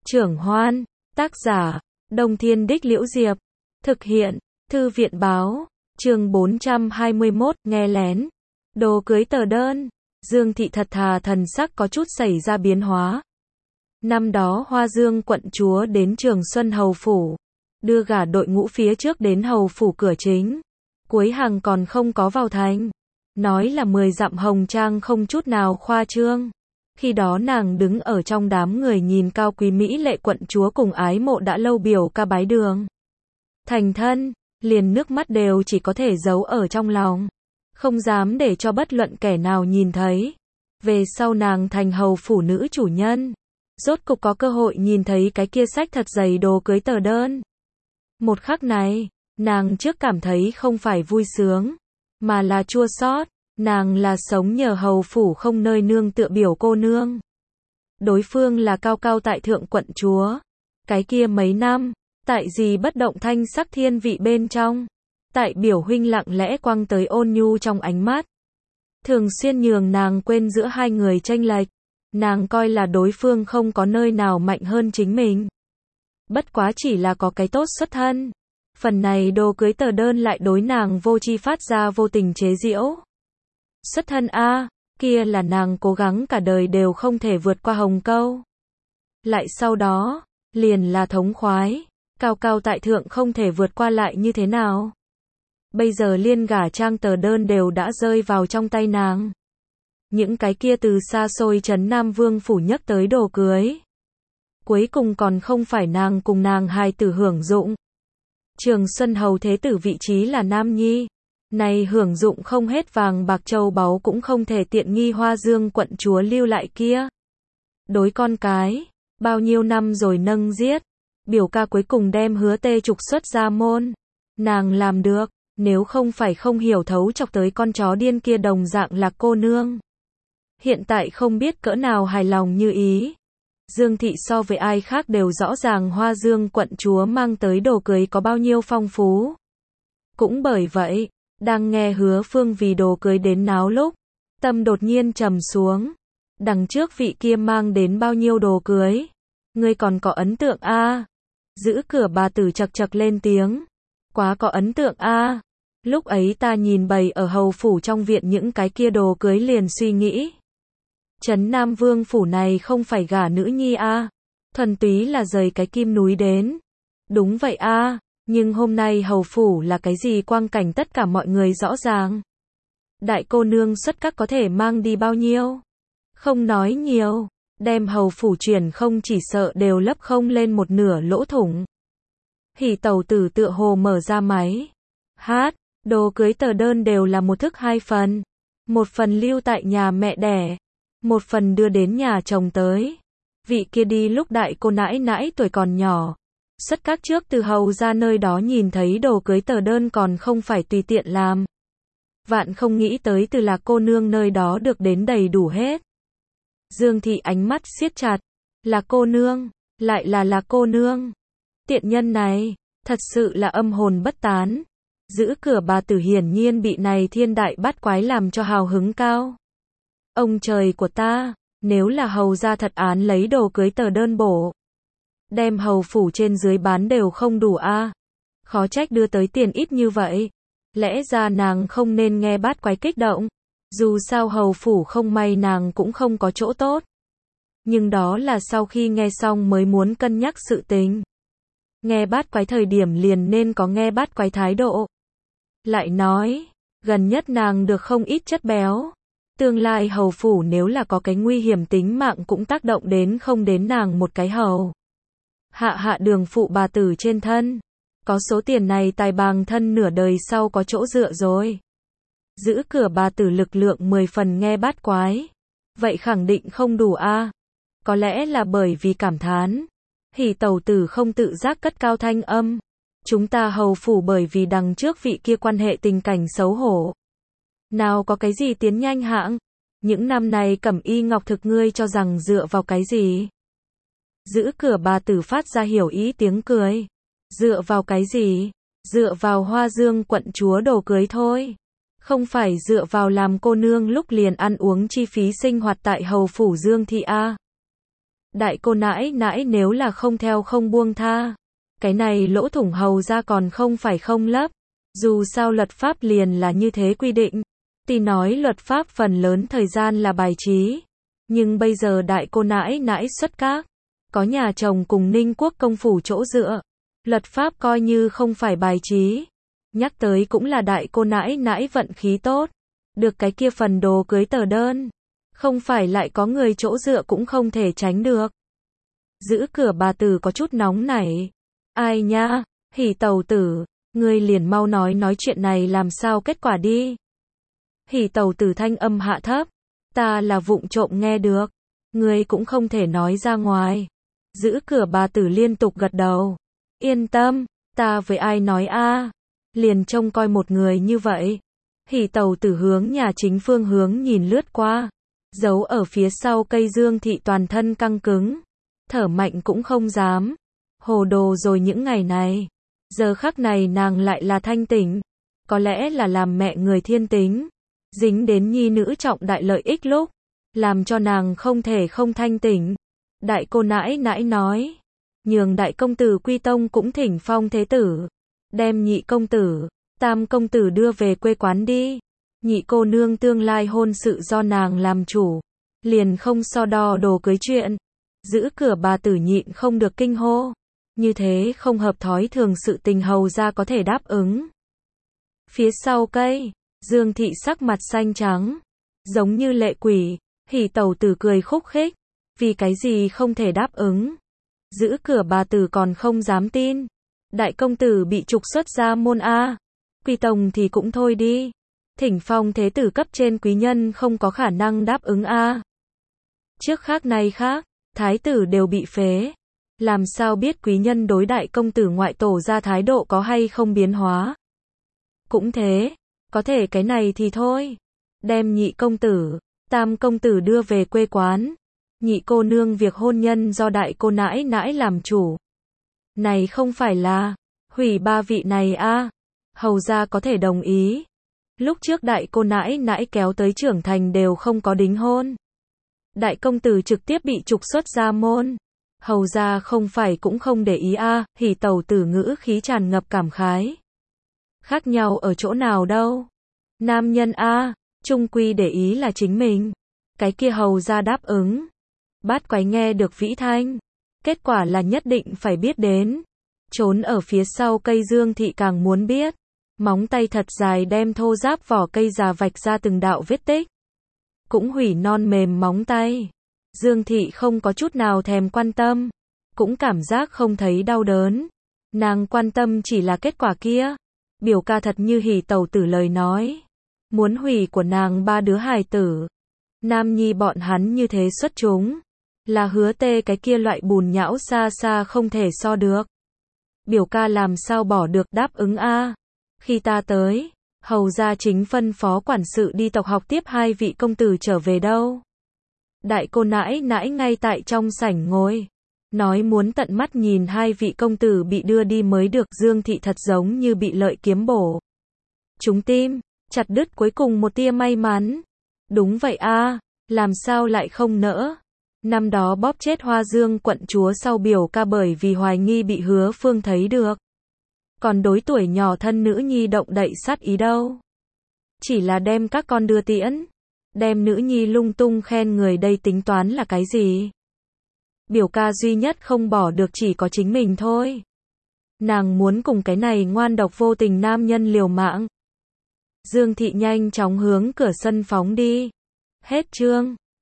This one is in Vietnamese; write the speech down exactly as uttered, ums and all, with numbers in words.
Trưởng Hoan, tác giả, Đông Thiên Đích Liễu Diệp, thực hiện, Thư viện Báo, chương bốn trăm hai mươi mốt, nghe lén, đồ cưới tờ đơn, Dương Thị thật thà thần sắc có chút xảy ra biến hóa. Năm đó Hoa Dương quận chúa đến Trường Xuân Hầu Phủ, đưa gả đội ngũ phía trước đến Hầu Phủ cửa chính, cuối hàng còn không có vào thành, nói là mười dặm hồng trang không chút nào khoa trương. Khi đó nàng đứng ở trong đám người nhìn cao quý mỹ lệ quận chúa cùng ái mộ đã lâu biểu ca bái đường. Thành thân, liền nước mắt đều chỉ có thể giấu ở trong lòng, không dám để cho bất luận kẻ nào nhìn thấy. Về sau nàng thành hầu phủ nữ chủ nhân, rốt cục có cơ hội nhìn thấy cái kia sách thật dày đồ cưới tờ đơn. Một khắc này, nàng trước cảm thấy không phải vui sướng, mà là chua xót. Nàng là sống nhờ hầu phủ không nơi nương tựa biểu cô nương. Đối phương là cao cao tại thượng quận chúa. Cái kia mấy năm, tại gì bất động thanh sắc thiên vị bên trong. Tại biểu huynh lặng lẽ quăng tới ôn nhu trong ánh mắt. Thường xuyên nhường nàng quên giữa hai người chênh lệch. Nàng coi là đối phương không có nơi nào mạnh hơn chính mình. Bất quá chỉ là có cái tốt xuất thân. Phần này đồ cưới tờ đơn lại đối nàng vô chi phát ra vô tình chế giễu. Xuất thân a, kia là nàng cố gắng cả đời đều không thể vượt qua hồng câu. Lại sau đó, liền là thống khoái, cao cao tại thượng không thể vượt qua lại như thế nào. Bây giờ liên gả trang tờ đơn đều đã rơi vào trong tay nàng. Những cái kia từ xa xôi trấn Nam Vương phủ nhắc tới đồ cưới. Cuối cùng còn không phải nàng cùng nàng hài tử hưởng dụng. Trường Xuân Hầu thế tử vị trí là nam nhi. Này hưởng dụng không hết vàng bạc châu báu cũng không thể tiện nghi Hoa Dương quận chúa lưu lại kia. Đối con cái, bao nhiêu năm rồi nâng giết, biểu ca cuối cùng đem hứa tê trục xuất ra môn. Nàng làm được, nếu không phải không hiểu thấu chọc tới con chó điên kia đồng dạng là cô nương. Hiện tại không biết cỡ nào hài lòng như ý. Dương Thị so với ai khác đều rõ ràng Hoa Dương quận chúa mang tới đồ cưới có bao nhiêu phong phú. Cũng bởi vậy, đang nghe Hứa Phương vì đồ cưới đến náo lúc, tâm đột nhiên trầm xuống. Đằng trước vị kia mang đến bao nhiêu đồ cưới, ngươi còn có ấn tượng a? À? Giữ cửa bà tử chật chật lên tiếng, quá có ấn tượng a. À? Lúc ấy ta nhìn bày ở hầu phủ trong viện những cái kia đồ cưới liền suy nghĩ, trấn Nam Vương phủ này không phải gả nữ nhi a, à? Thuần túy là rời cái kim núi đến. Đúng vậy a. À? Nhưng hôm nay hầu phủ là cái gì quang cảnh tất cả mọi người rõ ràng. Đại cô nương xuất các có thể mang đi bao nhiêu? Không nói nhiều, đem hầu phủ chuyển không chỉ sợ đều lấp không lên một nửa lỗ thủng. Hỉ tẩu tử tựa hồ mở ra máy hát, đồ cưới tờ đơn đều là một thức hai phần. Một phần lưu tại nhà mẹ đẻ, một phần đưa đến nhà chồng tới. Vị kia đi lúc đại cô nãi nãi tuổi còn nhỏ. Xuất các trước từ hầu ra nơi đó nhìn thấy đồ cưới tờ đơn còn không phải tùy tiện làm. Vạn không nghĩ tới từ là cô nương nơi đó được đến đầy đủ hết. Dương Thị ánh mắt siết chặt. Là cô nương, lại là là cô nương. Tiện nhân này, thật sự là âm hồn bất tán. Giữ cửa bà tử hiển nhiên bị này thiên đại bát quái làm cho hào hứng cao. Ông trời của ta, nếu là hầu ra thật án lấy đồ cưới tờ đơn bổ. Đem hầu phủ trên dưới bán đều không đủ a. À? Khó trách đưa tới tiền ít như vậy. Lẽ ra nàng không nên nghe bát quái kích động. Dù sao hầu phủ không may nàng cũng không có chỗ tốt. Nhưng đó là sau khi nghe xong mới muốn cân nhắc sự tình. Nghe bát quái thời điểm liền nên có nghe bát quái thái độ. Lại nói, gần nhất nàng được không ít chất béo. Tương lai hầu phủ nếu là có cái nguy hiểm tính mạng cũng tác động đến không đến nàng một cái hầu. Hạ hạ đường phụ bà tử trên thân. Có số tiền này tài bàng thân nửa đời sau có chỗ dựa rồi. Giữ cửa bà tử lực lượng mười phần nghe bát quái. Vậy khẳng định không đủ a. À? Có lẽ là bởi vì cảm thán. Hỉ tẩu tử không tự giác cất cao thanh âm. Chúng ta hầu phủ bởi vì đằng trước vị kia quan hệ tình cảnh xấu hổ. Nào có cái gì tiến nhanh hạng. Những năm này cẩm y ngọc thực ngươi cho rằng dựa vào cái gì? Giữ cửa bà tử phát ra hiểu ý tiếng cười. Dựa vào cái gì? Dựa vào Hoa Dương quận chúa đồ cưới thôi. Không phải dựa vào làm cô nương lúc liền ăn uống chi phí sinh hoạt tại hầu phủ Dương Thị a. Đại cô nãi nãi nếu là không theo không buông tha. Cái này lỗ thủng hầu ra còn không phải không lấp. Dù sao luật pháp liền là như thế quy định. Tuy nói luật pháp phần lớn thời gian là bài trí. Nhưng bây giờ đại cô nãi nãi xuất các. Có nhà chồng cùng Ninh Quốc công phủ chỗ dựa. Luật pháp coi như không phải bài trí. Nhắc tới cũng là đại cô nãi nãi vận khí tốt. Được cái kia phần đồ cưới tờ đơn. Không phải lại có người chỗ dựa cũng không thể tránh được. Giữ cửa bà tử có chút nóng nảy. Ai nha, Hỉ tẩu tử, ngươi liền mau nói nói chuyện này làm sao kết quả đi. Hỉ tẩu tử thanh âm hạ thấp. Ta là vụng trộm nghe được. Ngươi cũng không thể nói ra ngoài. Giữ cửa bà tử liên tục gật đầu. Yên tâm, ta với ai nói a? Liền trông coi một người như vậy. Hỉ tẩu tử hướng nhà chính phương hướng nhìn lướt qua. Giấu ở phía sau cây Dương Thị toàn thân căng cứng. Thở mạnh cũng không dám. Hồ đồ rồi những ngày này. Giờ khắc này nàng lại là thanh tỉnh. Có lẽ là làm mẹ người thiên tính. Dính đến nhi nữ trọng đại lợi ích lúc. Làm cho nàng không thể không thanh tỉnh. Đại cô nãi nãi nói. Nhường đại công tử Quy Tông cũng thỉnh phong thế tử. Đem nhị công tử, tam công tử đưa về quê quán đi. Nhị cô nương tương lai hôn sự do nàng làm chủ. Liền không so đo đồ cưới chuyện. Giữ cửa bà tử nhịn không được kinh hô. Như thế không hợp thói thường sự tình hầu ra có thể đáp ứng. Phía sau cây, Dương Thị sắc mặt xanh trắng. Giống như lệ quỷ, Hỉ tẩu tử cười khúc khích. Vì cái gì không thể đáp ứng. Giữ cửa bà tử còn không dám tin. Đại công tử bị trục xuất ra môn A. Quy Tông thì cũng thôi đi. Thỉnh phong thế tử cấp trên quý nhân không có khả năng đáp ứng A. Trước khác nay khác, thái tử đều bị phế. Làm sao biết quý nhân đối đại công tử ngoại tổ ra thái độ có hay không biến hóa. Cũng thế, có thể cái này thì thôi. Đem nhị công tử, tam công tử đưa về quê quán. Nhị cô nương việc hôn nhân do đại cô nãi nãi làm chủ. Này không phải là hủy ba vị này a? Hầu ra có thể đồng ý. Lúc trước đại cô nãi nãi kéo tới trưởng thành đều không có đính hôn. Đại công tử trực tiếp bị trục xuất ra môn. Hầu ra không phải cũng không để ý a? Hỉ tẩu tử ngữ khí tràn ngập cảm khái. Khác nhau ở chỗ nào đâu? Nam nhân a, chung quy để ý là chính mình. Cái kia hầu ra đáp ứng. Bát quái nghe được vĩ thanh. Kết quả là nhất định phải biết đến. Trốn ở phía sau cây Dương Thị càng muốn biết. Móng tay thật dài đem thô ráp vỏ cây già vạch ra từng đạo vết tích. Cũng hủy non mềm móng tay. Dương Thị không có chút nào thèm quan tâm. Cũng cảm giác không thấy đau đớn. Nàng quan tâm chỉ là kết quả kia. Biểu ca thật như Hỉ tẩu tử lời nói. Muốn hủy của nàng ba đứa hài tử. Nam nhi bọn hắn như thế xuất chúng. Là hứa tê cái kia loại bùn nhão xa xa không thể so được. Biểu ca làm sao bỏ được đáp ứng a? Khi ta tới, hầu ra chính phân phó quản sự đi tộc học tiếp hai vị công tử trở về đâu. Đại cô nãi nãi ngay tại trong sảnh ngồi. Nói muốn tận mắt nhìn hai vị công tử bị đưa đi mới được. Dương Thị thật giống như bị lợi kiếm bổ. Trúng tim, chặt đứt cuối cùng một tia may mắn. Đúng vậy a, làm sao lại không nỡ. Năm đó bóp chết Hoa Dương quận chúa sau biểu ca bởi vì hoài nghi bị Hứa Phương thấy được. Còn đối tuổi nhỏ thân nữ nhi động đậy sát ý đâu. Chỉ là đem các con đưa tiễn. Đem nữ nhi lung tung khen người đây tính toán là cái gì? Biểu ca duy nhất không bỏ được chỉ có chính mình thôi. Nàng muốn cùng cái này ngoan độc vô tình nam nhân liều mạng. Dương Thị nhanh chóng hướng cửa sân phóng đi. Hết chương.